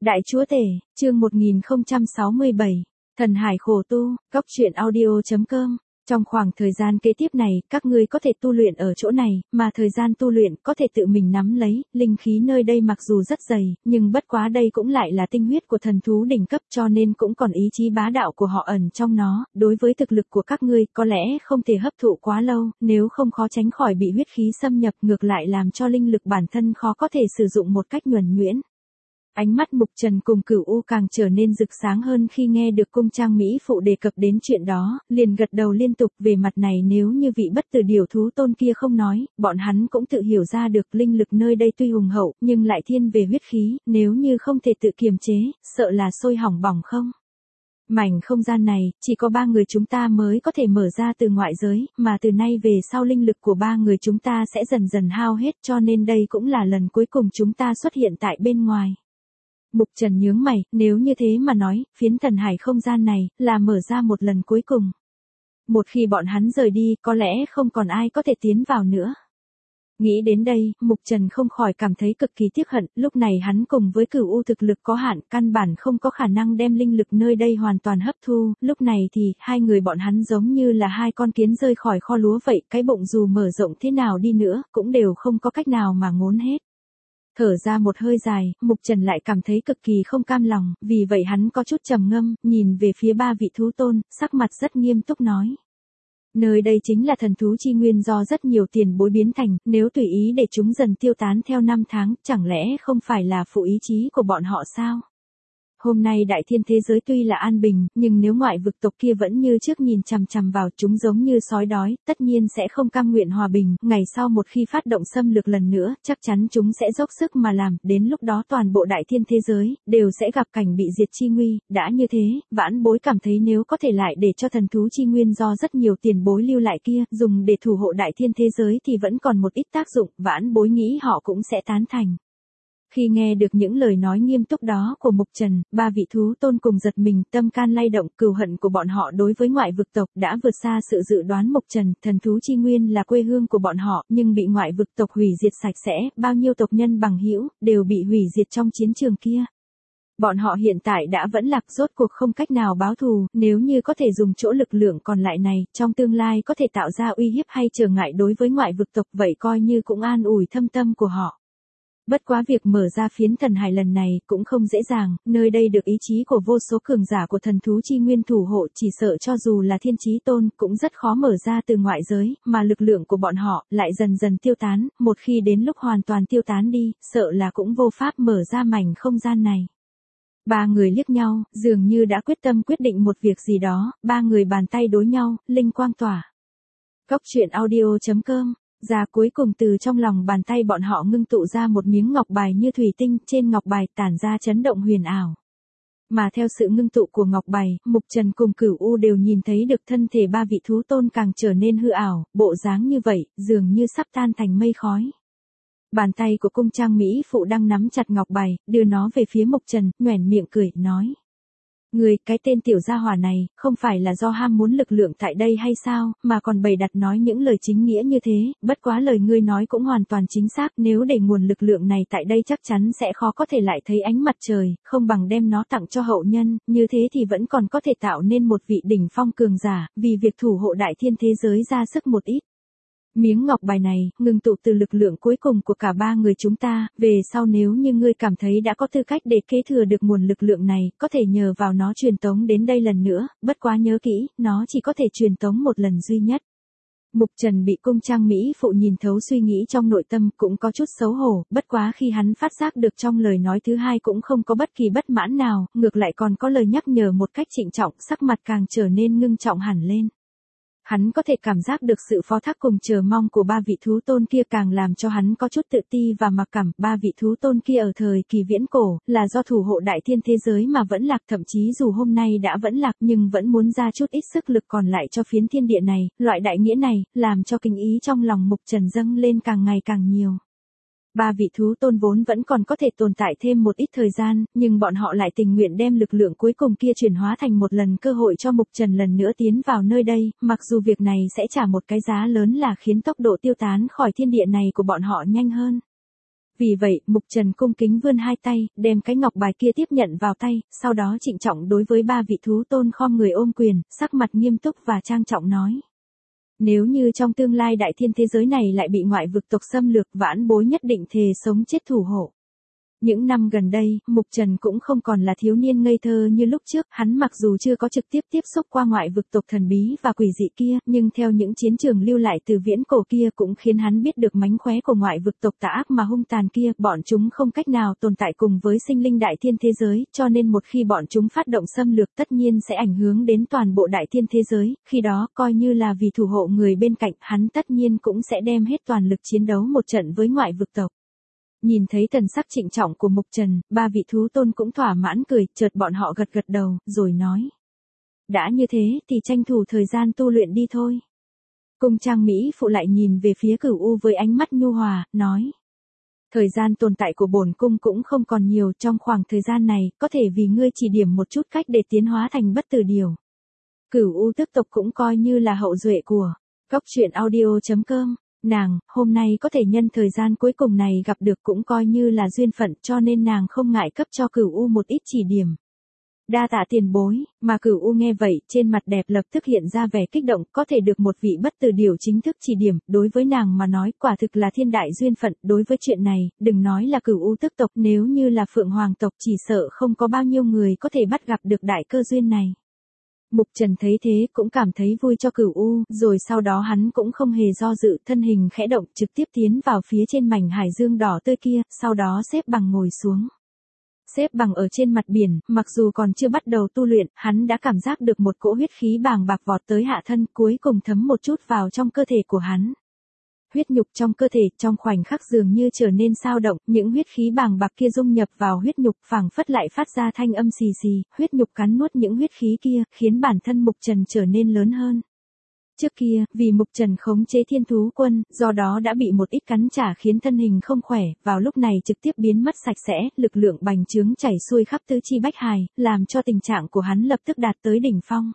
Đại Chúa Tể, chương 1067, Thần Hải Khổ Tu, Góc Truyện Audio.com. Trong khoảng thời gian kế tiếp này, các ngươi có thể tu luyện ở chỗ này, mà thời gian tu luyện có thể tự mình nắm lấy, linh khí nơi đây mặc dù rất dày, nhưng bất quá đây cũng lại là tinh huyết của thần thú đỉnh cấp cho nên cũng còn ý chí bá đạo của họ ẩn trong nó, đối với thực lực của các ngươi có lẽ không thể hấp thụ quá lâu, nếu không khó tránh khỏi bị huyết khí xâm nhập ngược lại làm cho linh lực bản thân khó có thể sử dụng một cách nhuần nhuyễn. Ánh mắt Mục Trần cùng Cửu U càng trở nên rực sáng hơn khi nghe được cung trang Mỹ Phụ đề cập đến chuyện đó, liền gật đầu liên tục. Về mặt này nếu như vị bất tử điều thú tôn kia không nói, bọn hắn cũng tự hiểu ra được linh lực nơi đây tuy hùng hậu, nhưng lại thiên về huyết khí, nếu như không thể tự kiềm chế, sợ là sôi hỏng bỏng không. Mảnh không gian này, chỉ có 3 người chúng ta mới có thể mở ra từ ngoại giới, mà từ nay về sau linh lực của 3 người chúng ta sẽ dần dần hao hết cho nên đây cũng là lần cuối cùng chúng ta xuất hiện tại bên ngoài. Mục Trần nhướng mày, nếu như thế mà nói, phiến thần hải không gian này, là mở ra một lần cuối cùng. Một khi bọn hắn rời đi, có lẽ không còn ai có thể tiến vào nữa. Nghĩ đến đây, Mục Trần không khỏi cảm thấy cực kỳ tiếc hận, lúc này hắn cùng với Cửu U thực lực có hạn, căn bản không có khả năng đem linh lực nơi đây hoàn toàn hấp thu, lúc này thì, hai người bọn hắn giống như là hai con kiến rơi khỏi kho lúa vậy, cái bụng dù mở rộng thế nào đi nữa, cũng đều không có cách nào mà ngốn hết. Thở ra một hơi dài, Mục Trần lại cảm thấy cực kỳ không cam lòng, vì vậy hắn có chút trầm ngâm, nhìn về phía 3 vị thú tôn, sắc mặt rất nghiêm túc nói. Nơi đây chính là thần thú chi nguyên do rất nhiều tiền bối biến thành, nếu tùy ý để chúng dần tiêu tán theo năm tháng, chẳng lẽ không phải là phụ ý chí của bọn họ sao? Hôm nay đại thiên thế giới tuy là an bình, nhưng nếu ngoại vực tộc kia vẫn như trước nhìn chằm chằm vào chúng giống như sói đói, tất nhiên sẽ không cam nguyện hòa bình, ngày sau một khi phát động xâm lược lần nữa, chắc chắn chúng sẽ dốc sức mà làm, đến lúc đó toàn bộ đại thiên thế giới, đều sẽ gặp cảnh bị diệt chi nguy, đã như thế, vãn bối cảm thấy nếu có thể lại để cho thần thú chi nguyên do rất nhiều tiền bối lưu lại kia, dùng để thủ hộ đại thiên thế giới thì vẫn còn một ít tác dụng, vãn bối nghĩ họ cũng sẽ tán thành. Khi nghe được những lời nói nghiêm túc đó của Mục Trần, 3 vị thú tôn cùng giật mình, tâm can lay động, cừu hận của bọn họ đối với ngoại vực tộc đã vượt xa sự dự đoán Mục Trần, thần thú chi nguyên là quê hương của bọn họ, nhưng bị ngoại vực tộc hủy diệt sạch sẽ, bao nhiêu tộc nhân bằng hữu đều bị hủy diệt trong chiến trường kia. Bọn họ hiện tại đã vẫn lạc, rốt cuộc không cách nào báo thù, nếu như có thể dùng chỗ lực lượng còn lại này, trong tương lai có thể tạo ra uy hiếp hay trở ngại đối với ngoại vực tộc, vậy coi như cũng an ủi thâm tâm của họ. Bất quá việc mở ra phiến thần hải lần này cũng không dễ dàng, nơi đây được ý chí của vô số cường giả của thần thú chi nguyên thủ hộ, chỉ sợ cho dù là thiên chí tôn cũng rất khó mở ra từ ngoại giới, mà lực lượng của bọn họ lại dần dần tiêu tán, một khi đến lúc hoàn toàn tiêu tán đi, sợ là cũng vô pháp mở ra mảnh không gian này. 3 người liếc nhau, dường như đã quyết tâm quyết định một việc gì đó, 3 người bàn tay đối nhau, linh quang tỏa. Góc Truyện Audio.com. Ra cuối cùng từ trong lòng bàn tay bọn họ ngưng tụ ra một miếng ngọc bài như thủy tinh, trên ngọc bài tản ra chấn động huyền ảo. Mà theo sự ngưng tụ của ngọc bài, Mục Trần cùng Cửu U đều nhìn thấy được thân thể 3 vị thú tôn càng trở nên hư ảo, bộ dáng như vậy, dường như sắp tan thành mây khói. Bàn tay của cung trang Mỹ Phụ đang nắm chặt ngọc bài, đưa nó về phía Mục Trần, nhoẻn miệng cười, nói. Người, cái tên tiểu gia hỏa này, không phải là do ham muốn lực lượng tại đây hay sao, mà còn bày đặt nói những lời chính nghĩa như thế, bất quá lời ngươi nói cũng hoàn toàn chính xác, nếu để nguồn lực lượng này tại đây chắc chắn sẽ khó có thể lại thấy ánh mặt trời, không bằng đem nó tặng cho hậu nhân, như thế thì vẫn còn có thể tạo nên một vị đỉnh phong cường giả, vì việc thủ hộ đại thiên thế giới ra sức một ít. Miếng ngọc bài này, ngưng tụ từ lực lượng cuối cùng của cả 3 người chúng ta, về sau nếu như ngươi cảm thấy đã có tư cách để kế thừa được nguồn lực lượng này, có thể nhờ vào nó truyền tống đến đây lần nữa, bất quá nhớ kỹ, nó chỉ có thể truyền tống một lần duy nhất. Mục Trần bị cung trang Mỹ Phụ nhìn thấu suy nghĩ trong nội tâm, cũng có chút xấu hổ, bất quá khi hắn phát giác được trong lời nói thứ hai cũng không có bất kỳ bất mãn nào, ngược lại còn có lời nhắc nhở một cách trịnh trọng, sắc mặt càng trở nên ngưng trọng hẳn lên. Hắn có thể cảm giác được sự phó thác cùng chờ mong của 3 vị thú tôn kia càng làm cho hắn có chút tự ti và mặc cảm. 3 vị thú tôn kia ở thời kỳ viễn cổ, là do thủ hộ đại thiên thế giới mà vẫn lạc, thậm chí dù hôm nay đã vẫn lạc nhưng vẫn muốn ra chút ít sức lực còn lại cho phiến thiên địa này, loại đại nghĩa này, làm cho kinh ý trong lòng Mục Trần dâng lên càng ngày càng nhiều. 3 vị thú tôn vốn vẫn còn có thể tồn tại thêm một ít thời gian, nhưng bọn họ lại tình nguyện đem lực lượng cuối cùng kia chuyển hóa thành một lần cơ hội cho Mục Trần lần nữa tiến vào nơi đây, mặc dù việc này sẽ trả một cái giá lớn là khiến tốc độ tiêu tán khỏi thiên địa này của bọn họ nhanh hơn. Vì vậy, Mục Trần cung kính vươn hai tay, đem cái ngọc bài kia tiếp nhận vào tay, sau đó trịnh trọng đối với ba vị thú tôn khom người ôm quyền, sắc mặt nghiêm túc và trang trọng nói. Nếu như trong tương lai đại thiên thế giới này lại bị ngoại vực tộc xâm lược, vãn bối nhất định thề sống chết thủ hộ. Những năm gần đây, Mục Trần cũng không còn là thiếu niên ngây thơ như lúc trước, hắn mặc dù chưa có trực tiếp tiếp xúc qua ngoại vực tộc thần bí và quỷ dị kia, nhưng theo những chiến trường lưu lại từ viễn cổ kia cũng khiến hắn biết được mánh khóe của ngoại vực tộc tà ác mà hung tàn kia, bọn chúng không cách nào tồn tại cùng với sinh linh đại thiên thế giới, cho nên một khi bọn chúng phát động xâm lược tất nhiên sẽ ảnh hưởng đến toàn bộ đại thiên thế giới, khi đó coi như là vì thủ hộ người bên cạnh, hắn tất nhiên cũng sẽ đem hết toàn lực chiến đấu một trận với ngoại vực tộc. Nhìn thấy thần sắc trịnh trọng của Mục Trần, ba vị thú tôn cũng thỏa mãn cười, chợt bọn họ gật gật đầu, rồi nói. Đã như thế thì tranh thủ thời gian tu luyện đi thôi. Cung trang Mỹ phụ lại nhìn về phía Cửu U với ánh mắt nhu hòa, nói. Thời gian tồn tại của bổn cung cũng không còn nhiều, trong khoảng thời gian này, có thể vì ngươi chỉ điểm một chút cách để tiến hóa thành bất tử điều. Cửu U tức tộc cũng coi như là hậu duệ của Cốc Truyện Audio.com. Nàng, hôm nay có thể nhân thời gian cuối cùng này gặp được cũng coi như là duyên phận, cho nên nàng không ngại cấp cho Cửu U một ít chỉ điểm. Đa tạ tiền bối, mà Cửu U nghe vậy, trên mặt đẹp lập tức hiện ra vẻ kích động, có thể được một vị bất tử điều chính thức chỉ điểm, đối với nàng mà nói, quả thực là thiên đại duyên phận, đối với chuyện này, đừng nói là Cửu U tức tộc, nếu như là Phượng Hoàng tộc chỉ sợ không có bao nhiêu người có thể bắt gặp được đại cơ duyên này. Mục Trần thấy thế cũng cảm thấy vui cho Cửu U, rồi sau đó hắn cũng không hề do dự, thân hình khẽ động, trực tiếp tiến vào phía trên mảnh hải dương đỏ tươi kia, sau đó xếp bằng ngồi xuống. Xếp bằng ở trên mặt biển, mặc dù còn chưa bắt đầu tu luyện, hắn đã cảm giác được một cỗ huyết khí bàng bạc vọt tới hạ thân, cuối cùng thấm một chút vào trong cơ thể của hắn. Huyết nhục trong cơ thể trong khoảnh khắc dường như trở nên sao động, những huyết khí bàng bạc kia dung nhập vào huyết nhục, phảng phất lại phát ra thanh âm xì xì, huyết nhục cắn nuốt những huyết khí kia, khiến bản thân Mục Trần trở nên lớn hơn. Trước kia, vì Mục Trần khống chế thiên thú quân, do đó đã bị một ít cắn trả khiến thân hình không khỏe, vào lúc này trực tiếp biến mất sạch sẽ, lực lượng bành trướng chảy xuôi khắp tứ chi bách hài, làm cho tình trạng của hắn lập tức đạt tới đỉnh phong.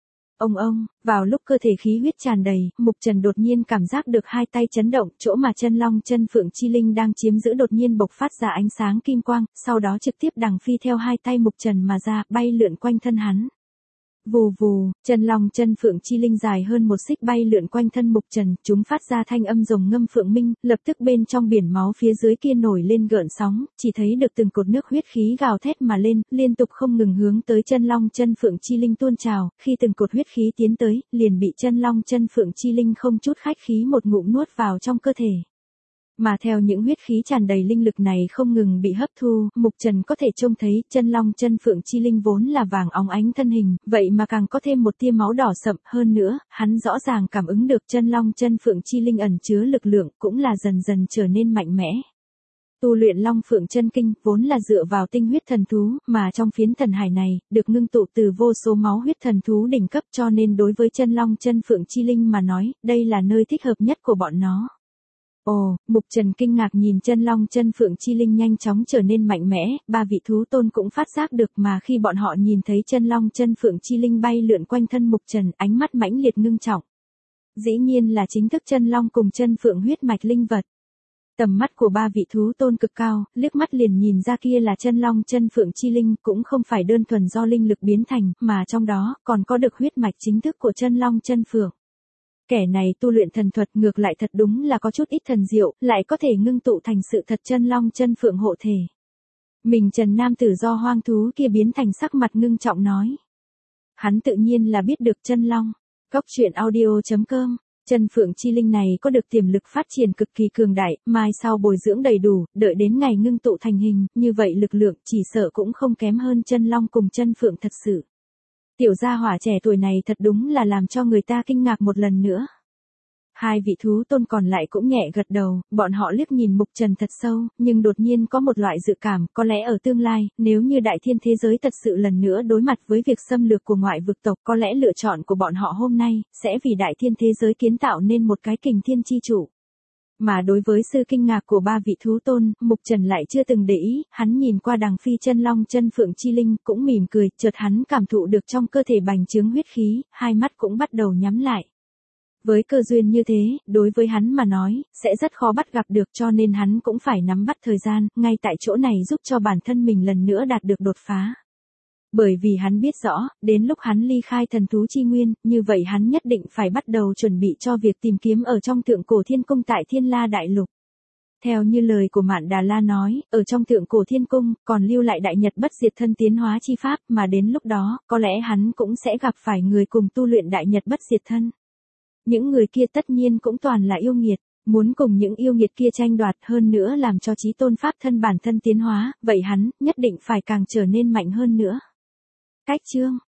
Ông, vào lúc cơ thể khí huyết tràn đầy, Mục Trần đột nhiên cảm giác được hai tay chấn động, chỗ mà chân long chân phượng chi linh đang chiếm giữ đột nhiên bộc phát ra ánh sáng kim quang, sau đó trực tiếp đằng phi theo hai tay Mục Trần mà ra, bay lượn quanh thân hắn. Vù vù, chân long chân phượng chi linh dài hơn một xích bay lượn quanh thân Mục Trần, chúng phát ra thanh âm rồng ngâm phượng minh, lập tức bên trong biển máu phía dưới kia nổi lên gợn sóng, chỉ thấy được từng cột nước huyết khí gào thét mà lên, liên tục không ngừng hướng tới chân long chân phượng chi linh tuôn trào, khi từng cột huyết khí tiến tới, liền bị chân long chân phượng chi linh không chút khách khí một ngụm nuốt vào trong cơ thể. Mà theo những huyết khí tràn đầy linh lực này không ngừng bị hấp thu, Mục Trần có thể trông thấy chân long chân phượng chi linh vốn là vàng óng ánh thân hình, vậy mà càng có thêm một tia máu đỏ sậm, hơn nữa, hắn rõ ràng cảm ứng được chân long chân phượng chi linh ẩn chứa lực lượng, cũng là dần dần trở nên mạnh mẽ. Tu luyện Long Phượng Chân Kinh vốn là dựa vào tinh huyết thần thú, mà trong phiến thần hải này, được ngưng tụ từ vô số máu huyết thần thú đỉnh cấp, cho nên đối với chân long chân phượng chi linh mà nói, đây là nơi thích hợp nhất của bọn nó. Ồ, Mục Trần kinh ngạc nhìn chân long chân phượng chi linh nhanh chóng trở nên mạnh mẽ, ba vị thú tôn cũng phát giác được, mà khi bọn họ nhìn thấy chân long chân phượng chi linh bay lượn quanh thân Mục Trần, ánh mắt mãnh liệt ngưng trọng. Dĩ nhiên là chính thức chân long cùng chân phượng huyết mạch linh vật. Tầm mắt của ba vị thú tôn cực cao, liếc mắt liền nhìn ra kia là chân long chân phượng chi linh, cũng không phải đơn thuần do linh lực biến thành, mà trong đó còn có được huyết mạch chính thức của chân long chân phượng. Kẻ này tu luyện thần thuật ngược lại thật đúng là có chút ít thần diệu, lại có thể ngưng tụ thành sự thật chân long chân phượng hộ thể. Mình Trần nam tử do hoang thú kia biến thành sắc mặt ngưng trọng nói. Hắn tự nhiên là biết được chân long. Cốc Truyện Audio.com. Chân phượng chi linh này có được tiềm lực phát triển cực kỳ cường đại, mai sau bồi dưỡng đầy đủ, đợi đến ngày ngưng tụ thành hình, như vậy lực lượng chỉ sợ cũng không kém hơn chân long cùng chân phượng thật sự. Tiểu gia hỏa trẻ tuổi này thật đúng là làm cho người ta kinh ngạc một lần nữa. Hai vị thú tôn còn lại cũng nhẹ gật đầu, bọn họ liếc nhìn Mục Trần thật sâu, nhưng đột nhiên có một loại dự cảm, có lẽ ở tương lai, nếu như đại thiên thế giới thật sự lần nữa đối mặt với việc xâm lược của ngoại vực tộc, có lẽ lựa chọn của bọn họ hôm nay, sẽ vì đại thiên thế giới kiến tạo nên một cái kình thiên chi chủ. Mà đối với sự kinh ngạc của ba vị thú tôn, Mục Trần lại chưa từng để ý, hắn nhìn qua đằng phi chân long chân phượng chi linh, cũng mỉm cười, chợt hắn cảm thụ được trong cơ thể bành trướng huyết khí, hai mắt cũng bắt đầu nhắm lại. Với cơ duyên như thế, đối với hắn mà nói, sẽ rất khó bắt gặp được cho nên hắn cũng phải nắm bắt thời gian, ngay tại chỗ này giúp cho bản thân mình lần nữa đạt được đột phá. Bởi vì hắn biết rõ, đến lúc hắn ly khai thần thú chi nguyên, như vậy hắn nhất định phải bắt đầu chuẩn bị cho việc tìm kiếm ở trong Thượng Cổ Thiên Cung tại Thiên La Đại Lục. Theo như lời của Mạn Đà La nói, ở trong Thượng Cổ Thiên Cung, còn lưu lại Đại Nhật Bất Diệt Thân tiến hóa chi pháp, mà đến lúc đó, có lẽ hắn cũng sẽ gặp phải người cùng tu luyện Đại Nhật Bất Diệt Thân. Những người kia tất nhiên cũng toàn là yêu nghiệt, muốn cùng những yêu nghiệt kia tranh đoạt hơn nữa làm cho chí tôn pháp thân bản thân tiến hóa, vậy hắn, nhất định phải càng trở nên mạnh hơn nữa. Cách chương